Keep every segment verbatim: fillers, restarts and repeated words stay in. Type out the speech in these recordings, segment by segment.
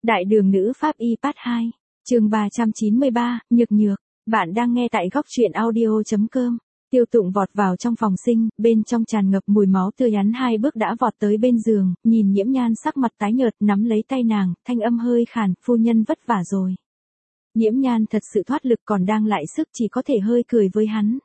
Đại đường nữ pháp y part hai, chương ba trăm chín mươi ba, nhược nhược. Bạn đang nghe tại góc truyện audio chấm com. Tiêu Tụng vọt vào trong phòng sinh, bên trong tràn ngập mùi máu tươi, hắn hai bước đã vọt tới bên giường, nhìn Nhiễm Nhan sắc mặt tái nhợt, nắm lấy tay nàng, thanh âm hơi khàn, phu nhân vất vả rồi. Nhiễm Nhan thật sự thoát lực, còn đang lại sức, chỉ có thể hơi cười với hắn.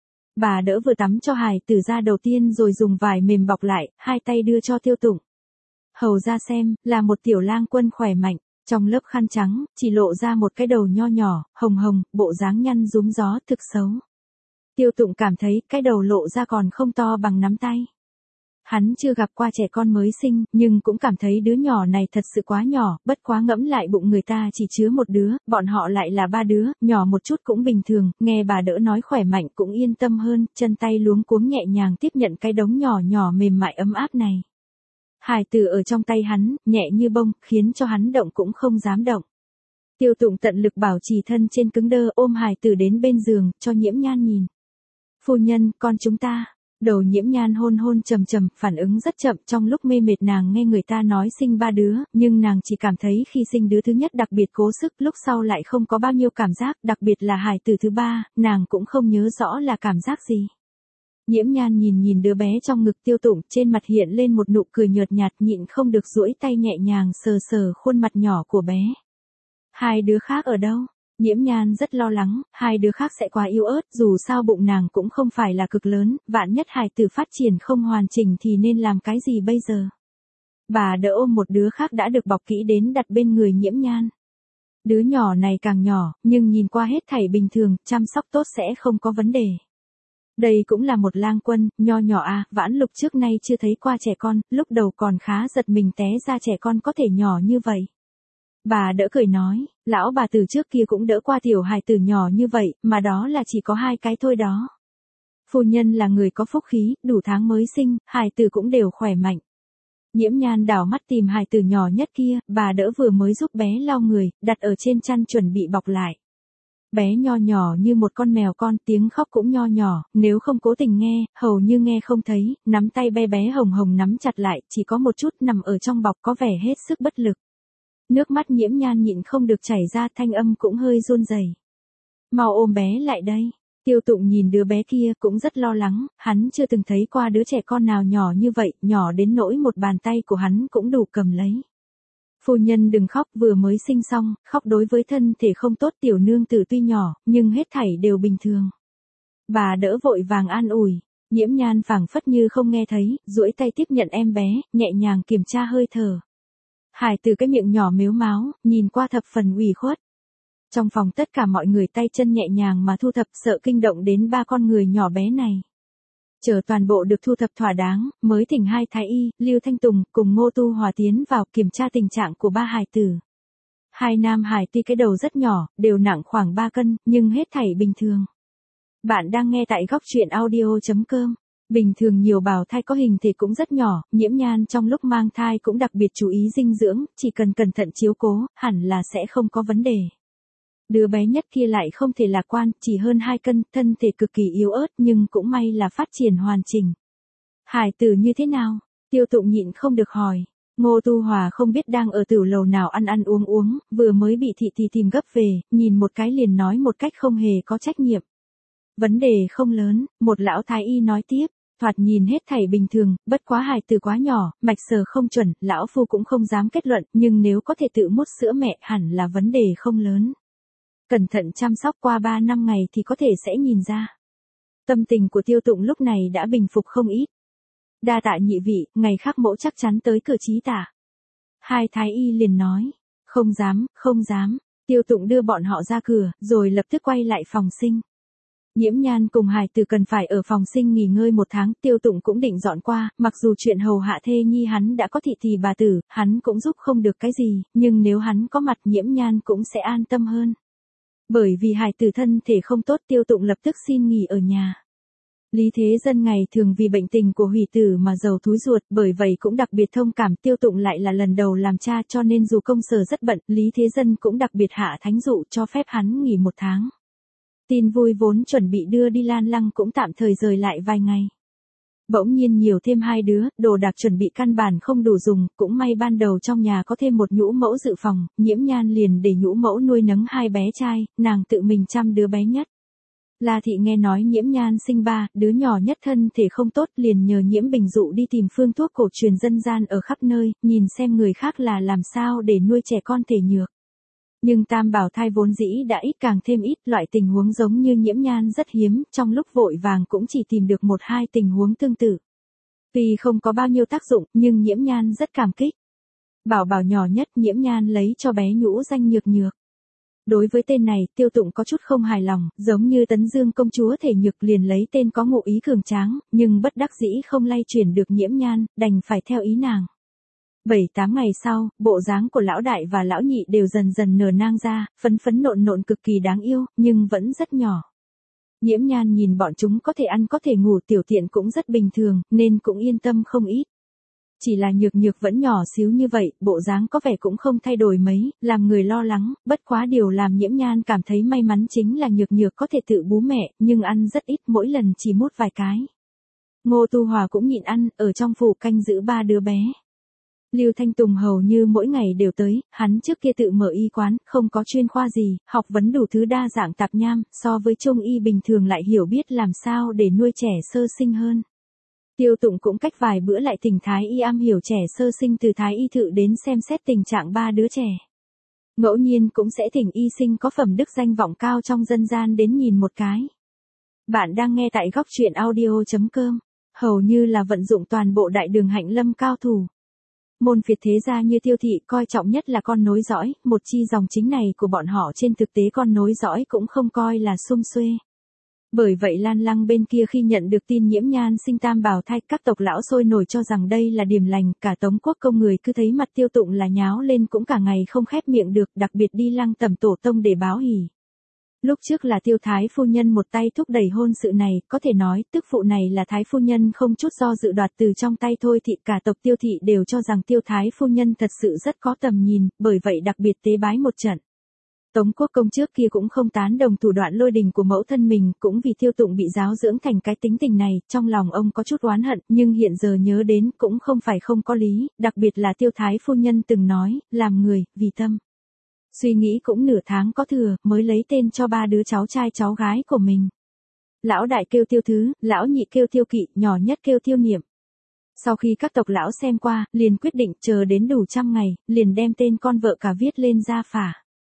Bà đỡ vừa tắm cho hài tử ra đầu tiên rồi dùng vải mềm bọc lại, hai tay đưa cho Tiêu Tụng. Hầu ra xem, là một tiểu lang quân khỏe mạnh, trong lớp khăn trắng, chỉ lộ ra một cái đầu nho nhỏ, hồng hồng, bộ dáng nhăn rúm gió, thực xấu. Tiêu Tụng cảm thấy cái đầu lộ ra còn không to bằng nắm tay. Hắn chưa gặp qua trẻ con mới sinh, nhưng cũng cảm thấy đứa nhỏ này thật sự quá nhỏ, bất quá ngẫm lại bụng người ta chỉ chứa một đứa, bọn họ lại là ba đứa, nhỏ một chút cũng bình thường, nghe bà đỡ nói khỏe mạnh cũng yên tâm hơn, chân tay luống cuống nhẹ nhàng tiếp nhận cái đống nhỏ nhỏ mềm mại ấm áp này. Hài tử ở trong tay hắn, nhẹ như bông, khiến cho hắn động cũng không dám động. Tiêu Tụng tận lực bảo trì thân trên cứng đơ, ôm hài tử đến bên giường, cho Nhiễm Nhan nhìn. Phu nhân, con chúng ta. Đầu Nhiễm Nhan hôn hôn trầm trầm, phản ứng rất chậm, trong lúc mê mệt nàng nghe người ta nói sinh ba đứa, nhưng nàng chỉ cảm thấy khi sinh đứa thứ nhất đặc biệt cố sức, lúc sau lại không có bao nhiêu cảm giác, đặc biệt là hài tử thứ ba, nàng cũng không nhớ rõ là cảm giác gì. Nhiễm Nhan nhìn nhìn đứa bé trong ngực Tiêu Tụng, trên mặt hiện lên một nụ cười nhợt nhạt, nhịn không được duỗi tay nhẹ nhàng sờ sờ khuôn mặt nhỏ của bé. Hai đứa khác ở đâu? Nhiễm Nhan rất lo lắng, hai đứa khác sẽ quá yếu ớt, dù sao bụng nàng cũng không phải là cực lớn, vạn nhất hài tử phát triển không hoàn chỉnh thì nên làm cái gì bây giờ? Bà đỡ ôm một đứa khác đã được bọc kỹ đến đặt bên người Nhiễm Nhan. Đứa nhỏ này càng nhỏ, nhưng nhìn qua hết thảy bình thường, chăm sóc tốt sẽ không có vấn đề. Đây cũng là một lang quân, nho nhỏ à, Vãn Lục trước nay chưa thấy qua trẻ con, lúc đầu còn khá giật mình té ra trẻ con có thể nhỏ như vậy. Bà đỡ cười nói, lão bà từ trước kia cũng đỡ qua tiểu hài tử nhỏ như vậy, mà đó là chỉ có hai cái thôi đó. Phu nhân là người có phúc khí, đủ tháng mới sinh, hài tử cũng đều khỏe mạnh. Nhiễm Nhan đảo mắt tìm hài tử nhỏ nhất kia, bà đỡ vừa mới giúp bé lau người, đặt ở trên chăn chuẩn bị bọc lại. Bé nho nhỏ như một con mèo con, tiếng khóc cũng nho nhỏ, nếu không cố tình nghe, hầu như nghe không thấy, nắm tay bé bé hồng hồng nắm chặt lại, chỉ có một chút nằm ở trong bọc có vẻ hết sức bất lực. Nước mắt Nhiễm Nhan nhịn không được chảy ra, thanh âm cũng hơi run rẩy. Mau ôm bé lại đây. Tiêu Tụng nhìn đứa bé kia cũng rất lo lắng, hắn chưa từng thấy qua đứa trẻ con nào nhỏ như vậy, nhỏ đến nỗi một bàn tay của hắn cũng đủ cầm lấy. Phu nhân đừng khóc, vừa mới sinh xong, khóc đối với thân thể không tốt, tiểu nương tử tuy nhỏ, nhưng hết thảy đều bình thường. Bà đỡ vội vàng an ủi, Nhiễm Nhan phảng phất như không nghe thấy, duỗi tay tiếp nhận em bé, nhẹ nhàng kiểm tra hơi thở. Hài từ cái miệng nhỏ mếu máo, nhìn qua thập phần ủy khuất. Trong phòng tất cả mọi người tay chân nhẹ nhàng mà thu thập, sợ kinh động đến ba con người nhỏ bé này. Chờ toàn bộ được thu thập thỏa đáng, mới thỉnh hai thái y, Lưu Thanh Tùng cùng Ngô Tu Hòa tiến vào kiểm tra tình trạng của ba hài tử. Hai nam hài tuy cái đầu rất nhỏ, đều nặng khoảng ba cân, nhưng hết thảy bình thường. Bạn đang nghe tại góc truyện audio chấm com. Bình thường nhiều bào thai có hình thể cũng rất nhỏ, Nhiễm Nhan trong lúc mang thai cũng đặc biệt chú ý dinh dưỡng, chỉ cần cẩn thận chiếu cố, hẳn là sẽ không có vấn đề. Đứa bé nhất kia lại không thể lạc quan, chỉ hơn hai cân, thân thể cực kỳ yếu ớt nhưng cũng may là phát triển hoàn chỉnh. Hài tử như thế nào? Tiêu Tụng nhịn không được hỏi. Ngô Tu Hòa không biết đang ở tửu lầu nào ăn ăn uống uống, vừa mới bị thị thị tìm gấp về, nhìn một cái liền nói một cách không hề có trách nhiệm. Vấn đề không lớn, một lão thái y nói tiếp, thoạt nhìn hết thảy bình thường, bất quá hài tử quá nhỏ, mạch sờ không chuẩn, lão phu cũng không dám kết luận, nhưng nếu có thể tự mút sữa mẹ hẳn là vấn đề không lớn. Cẩn thận chăm sóc qua ba năm ngày thì có thể sẽ nhìn ra. Tâm tình của Tiêu Tụng lúc này đã bình phục không ít. Đa tạ nhị vị, ngày khác mẫu chắc chắn tới cửa trí tả. Hai thái y liền nói, không dám, không dám. Tiêu Tụng đưa bọn họ ra cửa, rồi lập tức quay lại phòng sinh. Nhiễm Nhan cùng hài tử cần phải ở phòng sinh nghỉ ngơi một tháng, Tiêu Tụng cũng định dọn qua, mặc dù chuyện hầu hạ thê nhi hắn đã có thị thì bà tử, hắn cũng giúp không được cái gì, nhưng nếu hắn có mặt Nhiễm Nhan cũng sẽ an tâm hơn. Bởi vì hài tử thân thể không tốt, Tiêu Tụng lập tức xin nghỉ ở nhà. Lý Thế Dân ngày thường vì bệnh tình của hủy tử mà giàu thúi ruột, bởi vậy cũng đặc biệt thông cảm, Tiêu Tụng lại là lần đầu làm cha cho nên dù công sở rất bận, Lý Thế Dân cũng đặc biệt hạ thánh dụ cho phép hắn nghỉ một tháng. Tin vui vốn chuẩn bị đưa đi Lan Lăng cũng tạm thời rời lại vài ngày. Bỗng nhiên nhiều thêm hai đứa, đồ đạc chuẩn bị căn bản không đủ dùng, cũng may ban đầu trong nhà có thêm một nhũ mẫu dự phòng, Nhiễm Nhan liền để nhũ mẫu nuôi nấng hai bé trai, nàng tự mình chăm đứa bé nhất. La thị nghe nói Nhiễm Nhan sinh ba, đứa nhỏ nhất thân thể không tốt, liền nhờ Nhiễm Bình Dụ đi tìm phương thuốc cổ truyền dân gian ở khắp nơi, nhìn xem người khác là làm sao để nuôi trẻ con thể nhược. Nhưng tam bảo thai vốn dĩ đã ít càng thêm ít, loại tình huống giống như Nhiễm Nhan rất hiếm, trong lúc vội vàng cũng chỉ tìm được một hai tình huống tương tự. Tuy không có bao nhiêu tác dụng, nhưng Nhiễm Nhan rất cảm kích. Bảo bảo nhỏ nhất Nhiễm Nhan lấy cho bé nhũ danh Nhược Nhược. Đối với tên này, Tiêu Tụng có chút không hài lòng, giống như Tấn Dương công chúa thể nhược liền lấy tên có ngụ ý cường tráng, nhưng bất đắc dĩ không lay chuyển được Nhiễm Nhan, đành phải theo ý nàng. Bảy tám ngày sau, bộ dáng của lão đại và lão nhị đều dần dần nở nang ra, phấn phấn nộn nộn cực kỳ đáng yêu, nhưng vẫn rất nhỏ. Nhiễm Nhan nhìn bọn chúng có thể ăn có thể ngủ tiểu tiện cũng rất bình thường, nên cũng yên tâm không ít. Chỉ là Nhược Nhược vẫn nhỏ xíu như vậy, bộ dáng có vẻ cũng không thay đổi mấy, làm người lo lắng, bất quá điều làm Nhiễm Nhan cảm thấy may mắn chính là Nhược Nhược có thể tự bú mẹ, nhưng ăn rất ít, mỗi lần chỉ mút vài cái. Ngô Tu Hòa cũng nhịn ăn, ở trong phủ canh giữ ba đứa bé. Lưu Thanh Tùng hầu như mỗi ngày đều tới, hắn trước kia tự mở y quán, không có chuyên khoa gì, học vấn đủ thứ đa dạng tạp nham, so với trung y bình thường lại hiểu biết làm sao để nuôi trẻ sơ sinh hơn. Tiêu Tụng cũng cách vài bữa lại thỉnh Thái y am hiểu trẻ sơ sinh từ Thái y thự đến xem xét tình trạng ba đứa trẻ. Ngẫu nhiên cũng sẽ thỉnh y sinh có phẩm đức danh vọng cao trong dân gian đến nhìn một cái. Bạn đang nghe tại góc truyện audio chấm com, hầu như là vận dụng toàn bộ đại đường hạnh lâm cao thủ. Môn phiệt thế gia như Tiêu thị coi trọng nhất là con nối dõi, một chi dòng chính này của bọn họ trên thực tế con nối dõi cũng không coi là sum xuê. Bởi vậy Lan Lăng bên kia khi nhận được tin Nhiễm Nhan sinh tam bào thai, các tộc lão sôi nổi cho rằng đây là điềm lành, cả Tống quốc công người cứ thấy mặt Tiêu Tụng là nháo lên cũng cả ngày không khép miệng được, đặc biệt đi Lăng tẩm tổ tông để báo hỉ. Lúc trước là Tiêu thái phu nhân một tay thúc đẩy hôn sự này, có thể nói tức phụ này là thái phu nhân không chút do dự đoạt từ trong tay thôi thị, cả tộc Tiêu thị đều cho rằng Tiêu thái phu nhân thật sự rất có tầm nhìn, bởi vậy đặc biệt tế bái một trận. Tống quốc công trước kia cũng không tán đồng thủ đoạn lôi đình của mẫu thân mình, cũng vì Tiêu Tụng bị giáo dưỡng thành cái tính tình này, trong lòng ông có chút oán hận, nhưng hiện giờ nhớ đến cũng không phải không có lý, đặc biệt là Tiêu thái phu nhân từng nói, làm người, vì tâm. Suy nghĩ cũng nửa tháng có thừa, mới lấy tên cho ba đứa cháu trai cháu gái của mình. Lão đại kêu Tiêu Thứ, lão nhị kêu Tiêu Kỵ, nhỏ nhất kêu Tiêu Niệm. Sau khi các tộc lão xem qua, liền quyết định chờ đến đủ trăm ngày, liền đem tên con vợ cả viết lên gia phả.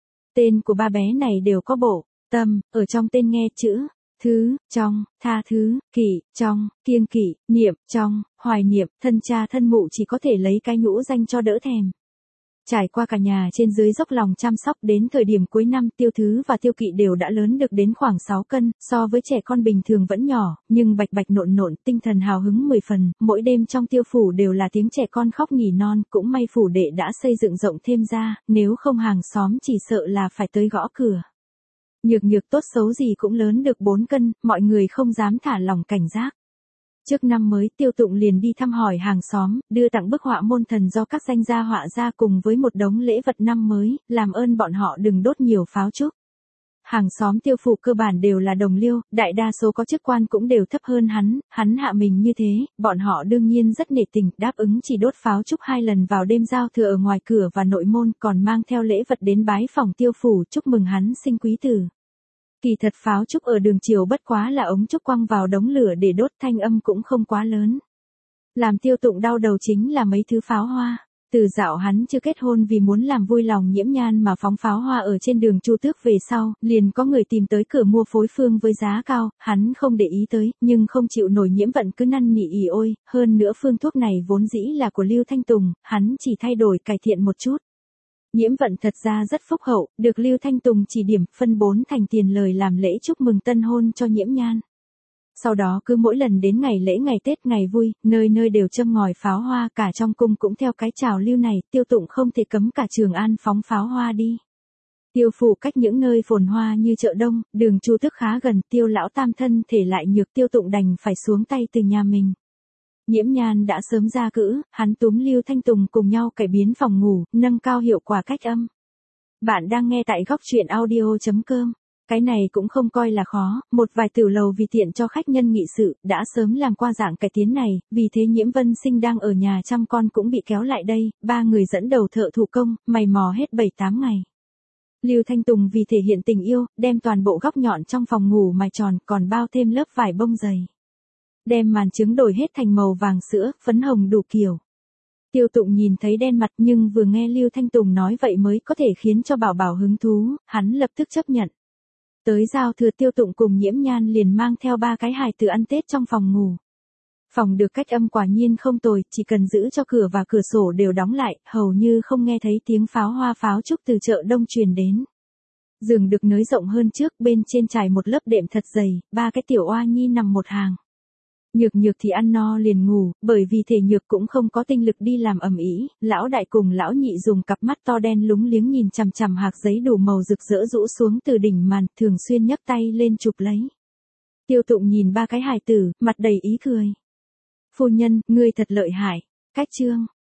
Tên của ba bé này đều có bộ, tâm, ở trong tên nghe chữ, thứ, trong, tha thứ, kỷ, trong, kiêng kỵ, niệm, trong, hoài niệm, thân cha thân mụ chỉ có thể lấy cái nhũ danh cho đỡ thèm. Trải qua cả nhà trên dưới dốc lòng chăm sóc, đến thời điểm cuối năm Tiêu Thứ và Tiêu Kỵ đều đã lớn được đến khoảng sáu cân, so với trẻ con bình thường vẫn nhỏ, nhưng bạch bạch nộn nộn, tinh thần hào hứng mười phần, mỗi đêm trong Tiêu phủ đều là tiếng trẻ con khóc nỉ non, cũng may phủ đệ đã xây dựng rộng thêm ra, nếu không hàng xóm chỉ sợ là phải tới gõ cửa. Nhược Nhược tốt xấu gì cũng lớn được bốn cân, mọi người không dám thả lỏng cảnh giác. Trước năm mới, Tiêu Tụng liền đi thăm hỏi hàng xóm, đưa tặng bức họa môn thần do các danh gia họa ra cùng với một đống lễ vật năm mới, làm ơn bọn họ đừng đốt nhiều pháo trúc. Hàng xóm Tiêu phủ cơ bản đều là đồng liêu, đại đa số có chức quan cũng đều thấp hơn hắn, hắn hạ mình như thế, bọn họ đương nhiên rất nể tình, đáp ứng chỉ đốt pháo trúc hai lần vào đêm giao thừa ở ngoài cửa và nội môn, còn mang theo lễ vật đến bái phòng Tiêu phủ chúc mừng hắn sinh quý tử. Kỳ thật pháo trúc ở đường chiều bất quá là ống trúc quăng vào đống lửa để đốt, thanh âm cũng không quá lớn. Làm Tiêu Tụng đau đầu chính là mấy thứ pháo hoa. Từ dạo hắn chưa kết hôn vì muốn làm vui lòng Nhiễm Nhan mà phóng pháo hoa ở trên đường Chu Tước về sau, liền có người tìm tới cửa mua phối phương với giá cao, hắn không để ý tới, nhưng không chịu nổi Nhiễm Vận cứ năn nỉ ỉ ôi, hơn nữa phương thuốc này vốn dĩ là của Lưu Thanh Tùng, hắn chỉ thay đổi cải thiện một chút. Nhiễm Vận thật ra rất phúc hậu, được Lưu Thanh Tùng chỉ điểm, phân bốn thành tiền lời làm lễ chúc mừng tân hôn cho Nhiễm Nhan. Sau đó cứ mỗi lần đến ngày lễ ngày Tết ngày vui, nơi nơi đều châm ngòi pháo hoa, cả trong cung cũng theo cái trào lưu này, Tiêu Tụng không thể cấm cả Trường An phóng pháo hoa đi. Tiêu phủ cách những nơi phồn hoa như chợ Đông, đường Chu Tước khá gần, Tiêu lão tam thân thể lại nhược, Tiêu Tụng đành phải xuống tay từ nhà mình. Nhiễm Nhan đã sớm ra cữ, hắn túm Lưu Thanh Tùng cùng nhau cải biến phòng ngủ, nâng cao hiệu quả cách âm. Bạn đang nghe tại góc truyện audio chấm com. Cái này cũng không coi là khó, một vài tiểu lầu vì tiện cho khách nhân nghị sự, đã sớm làm qua dạng cải tiến này, vì thế Nhiễm Vân Sinh đang ở nhà chăm con cũng bị kéo lại đây, ba người dẫn đầu thợ thủ công, mày mò hết bảy tám ngày. Lưu Thanh Tùng vì thể hiện tình yêu, đem toàn bộ góc nhọn trong phòng ngủ mài tròn, còn bao thêm lớp vải bông dày. Đem màn trứng đổi hết thành màu vàng sữa, phấn hồng đủ kiểu. Tiêu Tụng nhìn thấy đen mặt nhưng vừa nghe Lưu Thanh Tùng nói vậy mới có thể khiến cho Bảo Bảo hứng thú, hắn lập tức chấp nhận. Tới giao thừa Tiêu Tụng cùng Nhiễm Nhan liền mang theo ba cái hài tử ăn Tết trong phòng ngủ. Phòng được cách âm quả nhiên không tồi, chỉ cần giữ cho cửa và cửa sổ đều đóng lại, hầu như không nghe thấy tiếng pháo hoa pháo trúc từ chợ đông truyền đến. Giường được nới rộng hơn trước, bên trên trải một lớp đệm thật dày, ba cái tiểu oa nhi nằm một hàng. Nhược Nhược thì ăn no liền ngủ, bởi vì thể Nhược cũng không có tinh lực đi làm ầm ĩ, lão đại cùng lão nhị dùng cặp mắt to đen lúng liếng nhìn chằm chằm hạc giấy đủ màu rực rỡ rũ xuống từ đỉnh màn, thường xuyên nhấc tay lên chụp lấy. Tiêu Tụng nhìn ba cái hài tử, mặt đầy ý cười. Phu nhân, ngươi thật lợi hại. Cách chương